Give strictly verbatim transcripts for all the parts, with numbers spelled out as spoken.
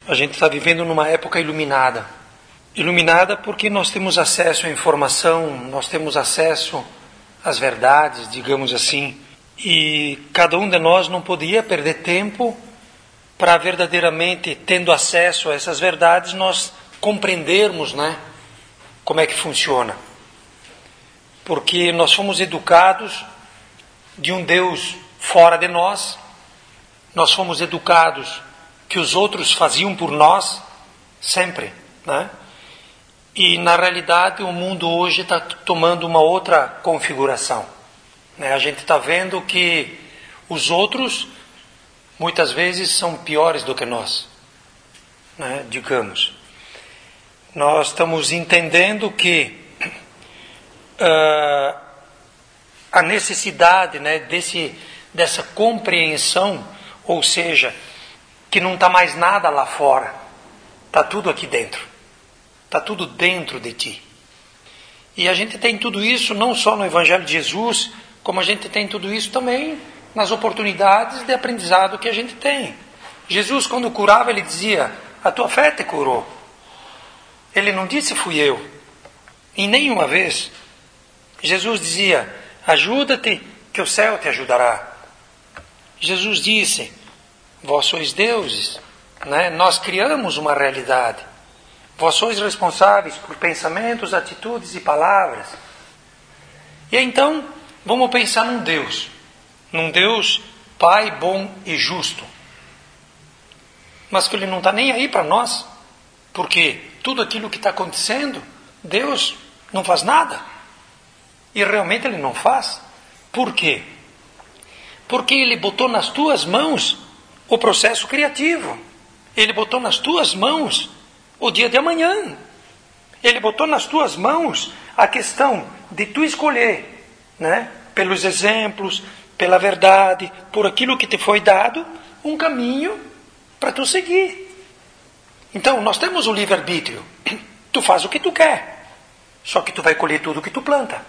A gente está vivendo numa época iluminada. Iluminada porque nós temos acesso à informação, nós temos acesso às verdades, digamos assim. E cada um de nós não poderia perder tempo para verdadeiramente, tendo acesso a essas verdades, nós compreendermos, né, como é que funciona. Porque nós fomos educados de um Deus fora de nós, nós fomos educados que os outros faziam por nós, sempre, né? E na realidade o mundo hoje está tomando uma outra configuração, né? A gente está vendo que os outros muitas vezes são piores do que nós, né? Digamos. Nós estamos entendendo que uh, a necessidade, né, desse, dessa compreensão, ou seja, que não está mais nada lá fora, está tudo aqui dentro, está tudo dentro de ti. E a gente tem tudo isso não só no Evangelho de Jesus, como a gente tem tudo isso também nas oportunidades de aprendizado que a gente tem. Jesus, quando curava, ele dizia: a tua fé te curou. Ele não disse fui eu, em nenhuma vez. Jesus dizia: ajuda-te que o céu te ajudará. Jesus disse: vós sois deuses, né? Nós criamos uma realidade. Vós sois responsáveis por pensamentos, atitudes e palavras. E então, vamos pensar num Deus. Num Deus Pai bom e justo. Mas que Ele não está nem aí para nós. Porque tudo aquilo que está acontecendo, Deus não faz nada. E realmente Ele não faz. Por quê? Porque Ele botou nas tuas mãos o processo criativo. Ele botou nas tuas mãos o dia de amanhã. Ele botou nas tuas mãos a questão de tu escolher, né? Pelos exemplos, pela verdade, por aquilo que te foi dado, um caminho para tu seguir. Então, nós temos o livre-arbítrio. Tu faz o que tu quer. Só que tu vai colher tudo o que tu planta.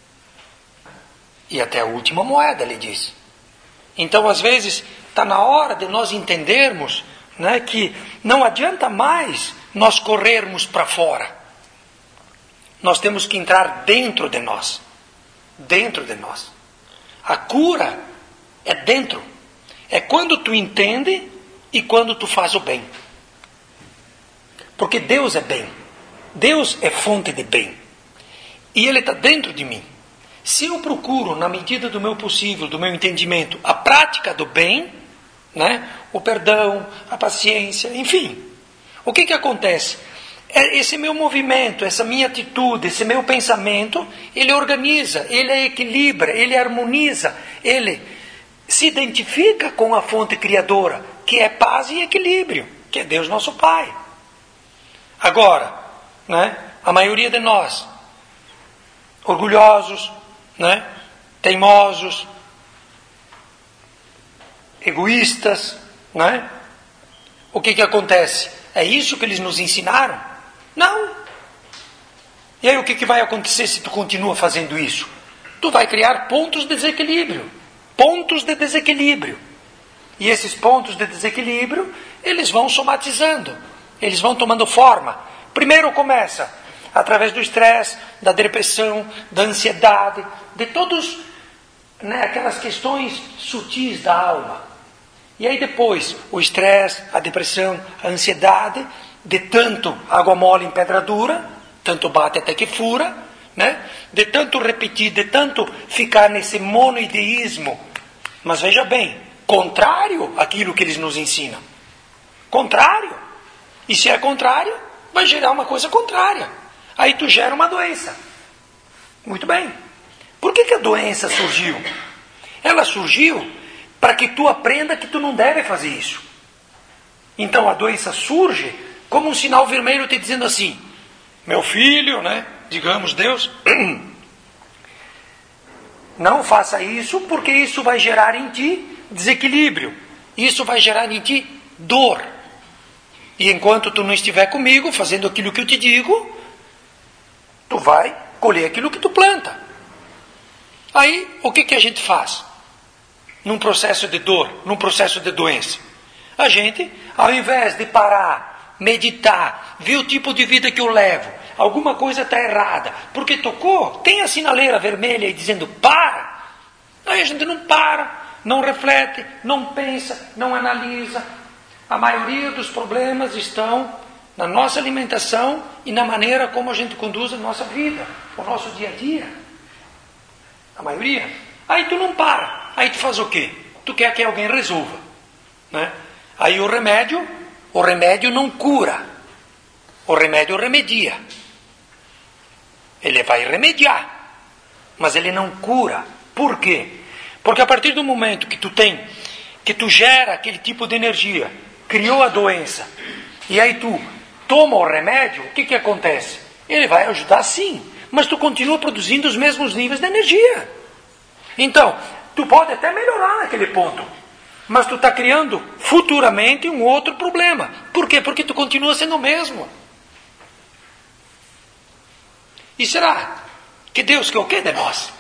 E até a última moeda, ele diz. Então, às vezes, está na hora de nós entendermos, né, que não adianta mais nós corrermos para fora. Nós temos que entrar dentro de nós. Dentro de nós. A cura é dentro. É quando tu entende e quando tu faz o bem. Porque Deus é bem. Deus é fonte de bem. E Ele está dentro de mim. Se eu procuro, na medida do meu possível, do meu entendimento, a prática do bem, né, o perdão, a paciência, enfim, o que que acontece? Esse meu movimento, essa minha atitude, esse meu pensamento, ele organiza, ele equilibra, ele harmoniza, ele se identifica com a fonte criadora, que é paz e equilíbrio, que é Deus nosso Pai. Agora, né, a maioria de nós, orgulhosos, né, teimosos, egoístas, né? O que que acontece? É isso que eles nos ensinaram? Não. E aí o que que vai acontecer se tu continua fazendo isso? Tu vai criar pontos de desequilíbrio. Pontos de desequilíbrio. E esses pontos de desequilíbrio, eles vão somatizando. Eles vão tomando forma. Primeiro começa através do estresse, da depressão, da ansiedade, de todos, né, aquelas questões sutis da alma. E aí depois, o estresse, a depressão, a ansiedade, de tanto água mole em pedra dura, tanto bate até que fura, né? De tanto repetir, de tanto ficar nesse monoideísmo. Mas veja bem, contrário àquilo que eles nos ensinam. Contrário. E se é contrário, vai gerar uma coisa contrária. Aí tu gera uma doença. Muito bem. Por que que a doença surgiu? Ela surgiu para que tu aprenda que tu não deve fazer isso. Então a doença surge como um sinal vermelho te dizendo assim: meu filho, né? Digamos Deus, não faça isso, porque isso vai gerar em ti desequilíbrio. Isso vai gerar em ti dor. E enquanto tu não estiver comigo, fazendo aquilo que eu te digo, tu vai colher aquilo que tu planta. Aí, o que que a gente faz? Num processo de dor, num processo de doença. A gente, ao invés de parar meditar, ver o tipo de vida que eu levo. Alguma coisa está errada. Porque tocou, tem a sinaleira vermelha aí dizendo para. Aí a gente não para, não reflete, não pensa, não analisa. A maioria dos problemas estão na nossa alimentação e na maneira como a gente conduz a nossa vida, o nosso dia a dia. A maioria. Aí tu não para. Aí tu faz o quê? Tu quer que alguém resolva, né? Aí o remédio, o remédio não cura. O remédio remedia. Ele vai remediar, mas ele não cura. Por quê? Porque a partir do momento que tu tem, que tu gera aquele tipo de energia, criou a doença, e aí tu toma o remédio, o que que acontece? Ele vai ajudar sim, mas tu continua produzindo os mesmos níveis de energia. Então, tu pode até melhorar naquele ponto, mas tu está criando futuramente um outro problema. Por quê? Porque tu continua sendo o mesmo. E será que Deus quer o que de nós?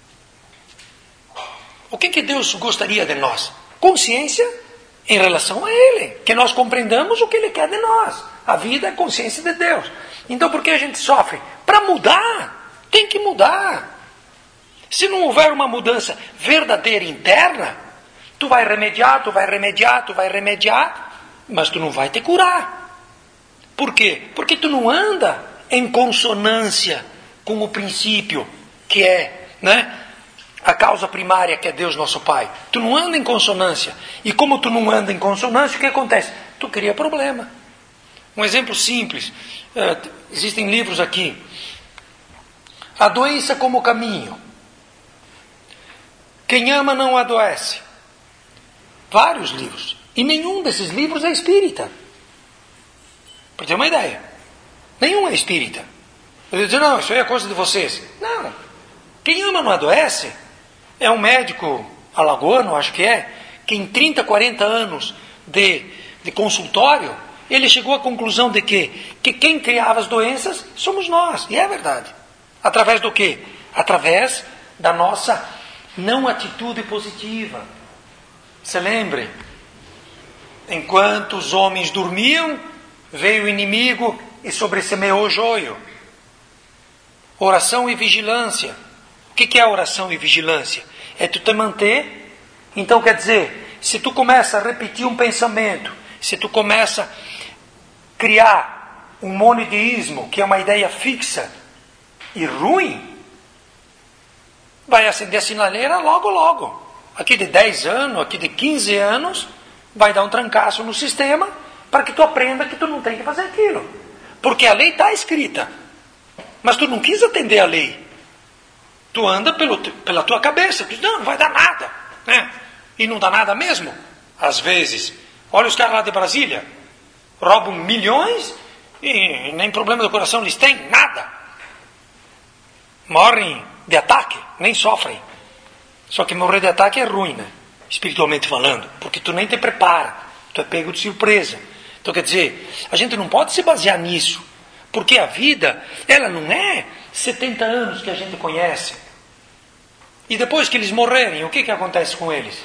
O que que Deus gostaria de nós? Consciência em relação a Ele. Que nós compreendamos o que Ele quer de nós. A vida é a consciência de Deus. Então por que a gente sofre? Para mudar. Tem que mudar. Se não houver uma mudança verdadeira interna, tu vai remediar, tu vai remediar, tu vai remediar, mas tu não vai te curar. Por quê? Porque tu não anda em consonância com o princípio que é, né, a causa primária, que é Deus nosso Pai. Tu não anda em consonância. E como tu não anda em consonância, o que acontece? Tu cria problema. Um exemplo simples. Uh, existem livros aqui. A doença como caminho. Quem ama não adoece. Vários livros. E nenhum desses livros é espírita. Para ter uma ideia. Nenhum é espírita. Eu digo, não, isso aí é coisa de vocês. Não. Quem ama não adoece é um médico alagoano, acho que é, que em trinta, quarenta anos de, de consultório, ele chegou à conclusão de que, que quem criava as doenças somos nós. E é verdade. Através do quê? Através da nossa não atitude positiva. Se lembre, enquanto os homens dormiam, veio o inimigo e sobressemeou o joio. Oração e vigilância. O que é oração e vigilância? É tu te manter. Então quer dizer, se tu começa a repetir um pensamento, se tu começa a criar um monoteísmo, que é uma ideia fixa e ruim, vai acender a sinaleira logo logo. Aqui de dez anos, aqui de quinze anos, vai dar um trancaço no sistema para que tu aprenda que tu não tem que fazer aquilo. Porque a lei está escrita. Mas tu não quis atender a lei. Tu anda pelo, pela tua cabeça. Tu diz, não, não vai dar nada. Né? E não dá nada mesmo. Às vezes. Olha os caras lá de Brasília. Roubam milhões e nem problema do coração eles têm. Nada. Morrem de ataque. Nem sofrem. Só que morrer de ataque é ruim, né? Espiritualmente falando. Porque tu nem te prepara. Tu é pego de surpresa. Então quer dizer, a gente não pode se basear nisso. Porque a vida, ela não é setenta anos que a gente conhece. E depois que eles morrerem, o que que acontece com eles?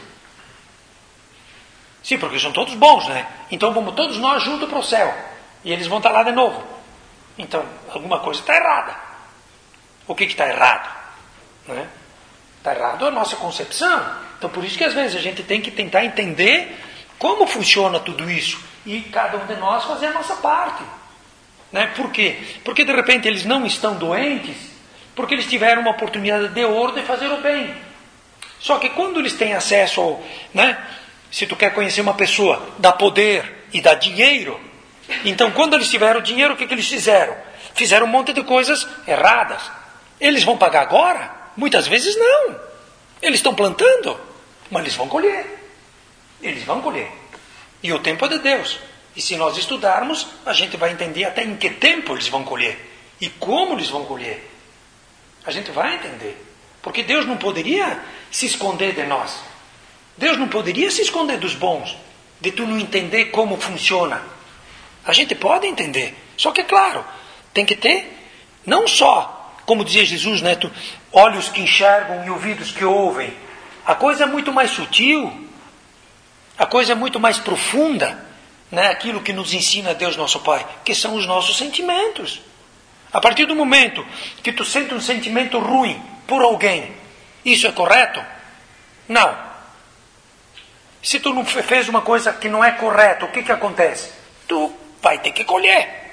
Sim, porque são todos bons, né? Então vamos todos nós juntos para o céu. E eles vão estar lá de novo. Então, alguma coisa está errada. O que que está errado? Né? Está errado a nossa concepção. Então por isso que às vezes a gente tem que tentar entender como funciona tudo isso. E cada um de nós fazer a nossa parte. Né? Por quê? Porque de repente eles não estão doentes, porque eles tiveram uma oportunidade de ouro de fazer o bem. Só que quando eles têm acesso ao, né? Se tu quer conhecer uma pessoa, dá poder e dá dinheiro. Então quando eles tiveram dinheiro, o que, que eles fizeram? Fizeram um monte de coisas erradas. Eles vão pagar agora? Muitas vezes não. Eles estão plantando, mas eles vão colher. Eles vão colher. E o tempo é de Deus. E se nós estudarmos, a gente vai entender até em que tempo eles vão colher. E como eles vão colher. A gente vai entender. Porque Deus não poderia se esconder de nós. Deus não poderia se esconder dos bons. De tu não entender como funciona. A gente pode entender. Só que, é claro, tem que ter, não só, como dizia Jesus, né, tu, olhos que enxergam e ouvidos que ouvem. A coisa é muito mais sutil. A coisa é muito mais profunda. né, aquilo que nos ensina Deus nosso Pai, que são os nossos sentimentos. A partir do momento que tu sente um sentimento ruim por alguém, isso é correto? Não. Se tu não fez uma coisa que não é correta, o que que acontece? Tu vai ter que colher.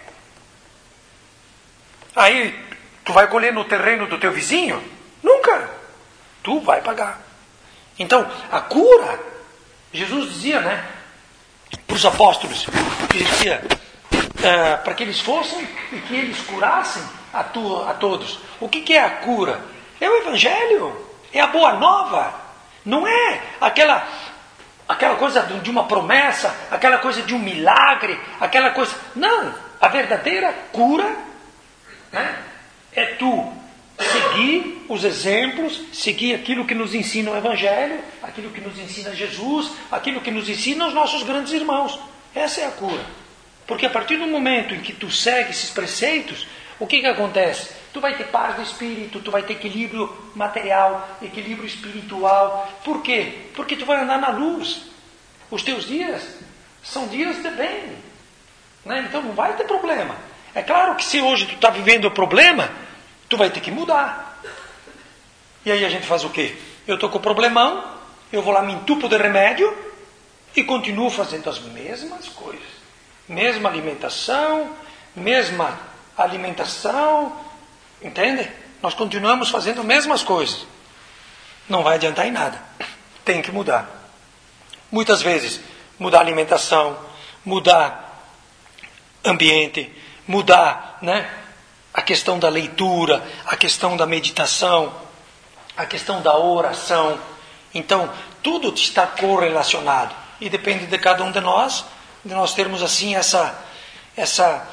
Aí, tu vai colher no terreno do teu vizinho? Nunca. Tu vai pagar. Então, a cura, Jesus dizia, né, para os apóstolos, ele dizia, uh, para que eles fossem e que eles curassem a, tu, a todos. O que, que é a cura? É o Evangelho, é a boa nova. Não é aquela, aquela coisa de uma promessa, aquela coisa de um milagre, aquela coisa... Não, a verdadeira cura, né, é tu seguir os exemplos, seguir aquilo que nos ensina o Evangelho, aquilo que nos ensina Jesus, aquilo que nos ensina os nossos grandes irmãos. Essa é a cura. Porque a partir do momento em que tu segue esses preceitos, o que que acontece? Tu vai ter paz do espírito, tu vai ter equilíbrio material, equilíbrio espiritual. Por quê? Porque tu vai andar na luz. Os teus dias são dias de bem, né? Então não vai ter problema. É claro que se hoje tu está vivendo o problema, tu vai ter que mudar. E aí a gente faz o quê? Eu estou com o problemão, eu vou lá, me entupo de remédio e continuo fazendo as mesmas coisas. Mesma alimentação, mesma alimentação, entende? Nós continuamos fazendo as mesmas coisas. Não vai adiantar em nada. Tem que mudar. Muitas vezes, mudar a alimentação, mudar ambiente, mudar, né, a questão da leitura, a questão da meditação, a questão da oração. Então, tudo está correlacionado. E depende de cada um de nós, de nós termos assim essa, essa,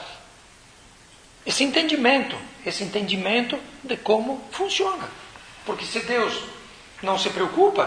esse entendimento, esse entendimento de como funciona. Porque se Deus não se preocupa,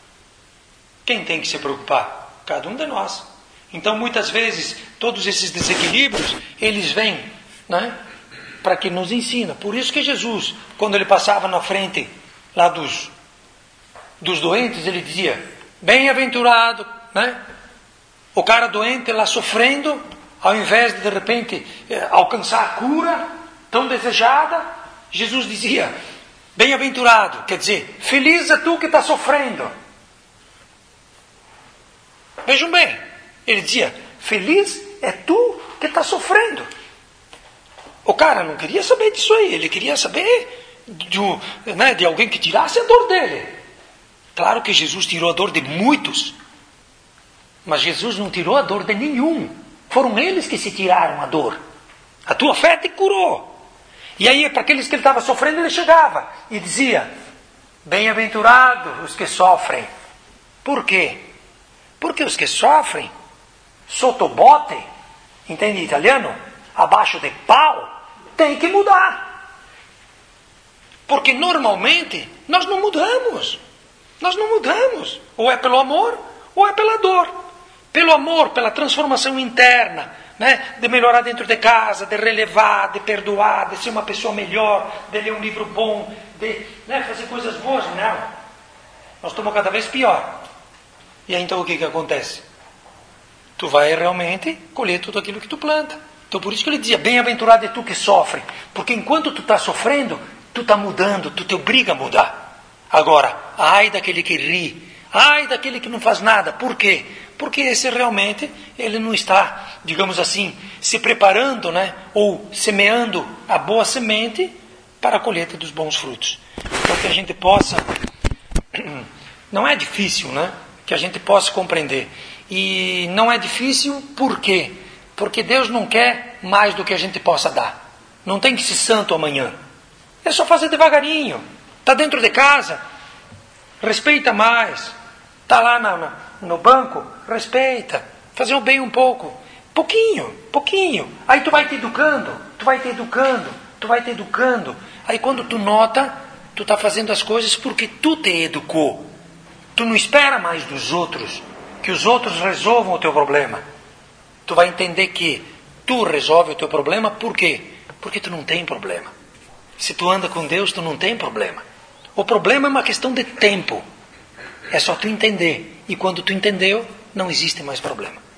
quem tem que se preocupar? Cada um de nós. Então, muitas vezes, todos esses desequilíbrios, eles vêm, né, para que nos ensina. Por isso que Jesus, quando ele passava na frente lá dos, dos doentes, ele dizia, bem-aventurado, né? O cara doente lá sofrendo, ao invés de de repente alcançar a cura tão desejada, Jesus dizia, bem-aventurado, quer dizer, feliz é tu que está sofrendo. Vejam bem, ele dizia, feliz é tu que está sofrendo. O cara não queria saber disso aí, ele queria saber de, né, de alguém que tirasse a dor dele. Claro que Jesus tirou a dor de muitos, mas Jesus não tirou a dor de nenhum. Foram eles que se tiraram a dor. A tua fé te curou. E aí, para aqueles que ele estava sofrendo, ele chegava e dizia, bem-aventurados os que sofrem. Por quê? Porque os que sofrem, sottobote, entende italiano? Abaixo de pau, tem que mudar. Porque normalmente nós não mudamos. Nós não mudamos. Ou é pelo amor, ou é pela dor. Pelo amor, pela transformação interna, né? De melhorar dentro de casa, de relevar, de perdoar, de ser uma pessoa melhor, de ler um livro bom, de, né, fazer coisas boas. Não. Nós estamos cada vez pior. E aí então o que, que acontece? Tu vai realmente colher tudo aquilo que tu planta. Então por isso que ele dizia, bem-aventurado é tu que sofre. Porque enquanto tu está sofrendo, tu está mudando, tu te obriga a mudar. Agora, ai daquele que ri, ai daquele que não faz nada. Por quê? Porque esse realmente, ele não está, digamos assim, se preparando, né, ou semeando a boa semente para a colheita dos bons frutos. Então que a gente possa, não é difícil, né, que a gente possa compreender. E não é difícil por quê? Porque Deus não quer mais do que a gente possa dar. Não tem que ser santo amanhã. É só fazer devagarinho. Está dentro de casa, respeita mais. Está lá na, na, no banco, respeita. Fazer o bem um pouco. Pouquinho, pouquinho. Aí tu vai te educando, tu vai te educando, tu vai te educando. Aí quando tu nota, tu está fazendo as coisas porque tu te educou. Tu não espera mais dos outros, que os outros resolvam o teu problema. Tu vai entender que tu resolve o teu problema, por quê? Porque tu não tem problema. Se tu anda com Deus, tu não tem problema. O problema é uma questão de tempo. É só tu entender. E quando tu entendeu, não existe mais problema.